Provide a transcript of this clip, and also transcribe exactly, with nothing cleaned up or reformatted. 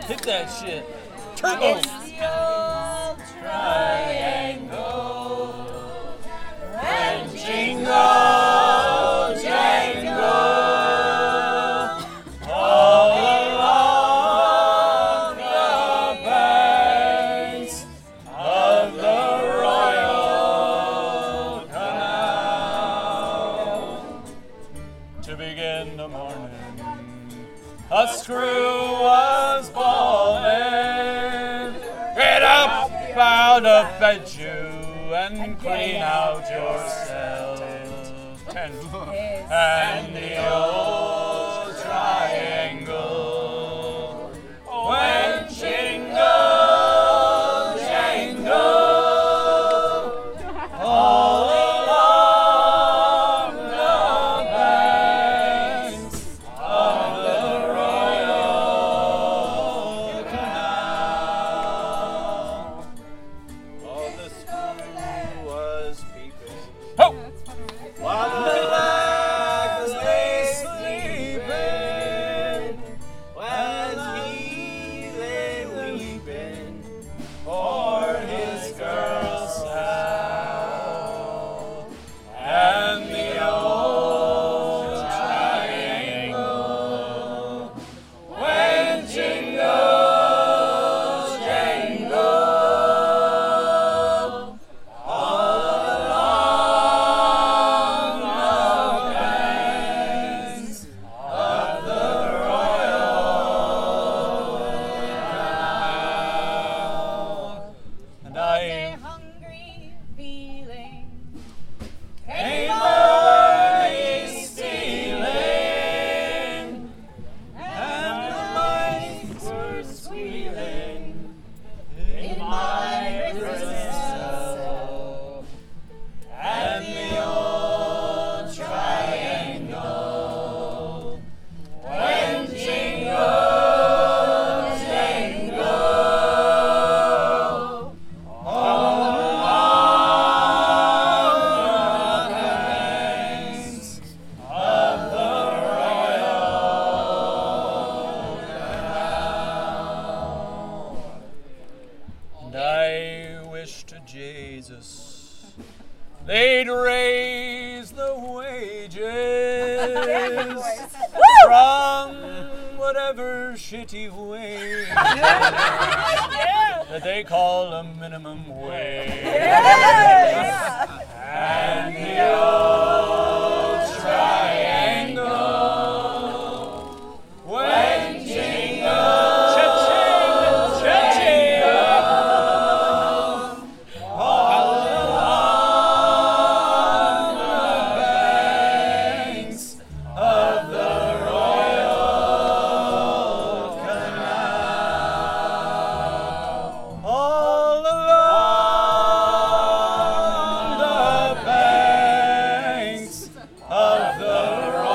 Hit that shit. Turbo. It's the old triangle. And jingle, jangle. All along the banks of the Royal Canal. To begin the morning, a screw was ballin'. Get up out of bed, you, and clean out yourself. And, and the old triangle went jingle, jangle, all along the banks of the Royal Canal. All the screw was peeping. Ho! While the lads lay sleeping, as he lay weeping for his girl Sal, and the old triangle went jingle, jangle, all along the banks of the Royal Canal. And I hungry feeling came early stealing, and the mice were squealing in my prison cell, and the old triangle went jingle, jangle, all along the banks of the Royal Canal. And I wish to Jesus they'd raise the wages from whatever shitty wage that they call a minimum wage. And the old triangle went jingle, cha-ching, cha-ching, all along the banks of the Royal Canal. All along the banks of the Royal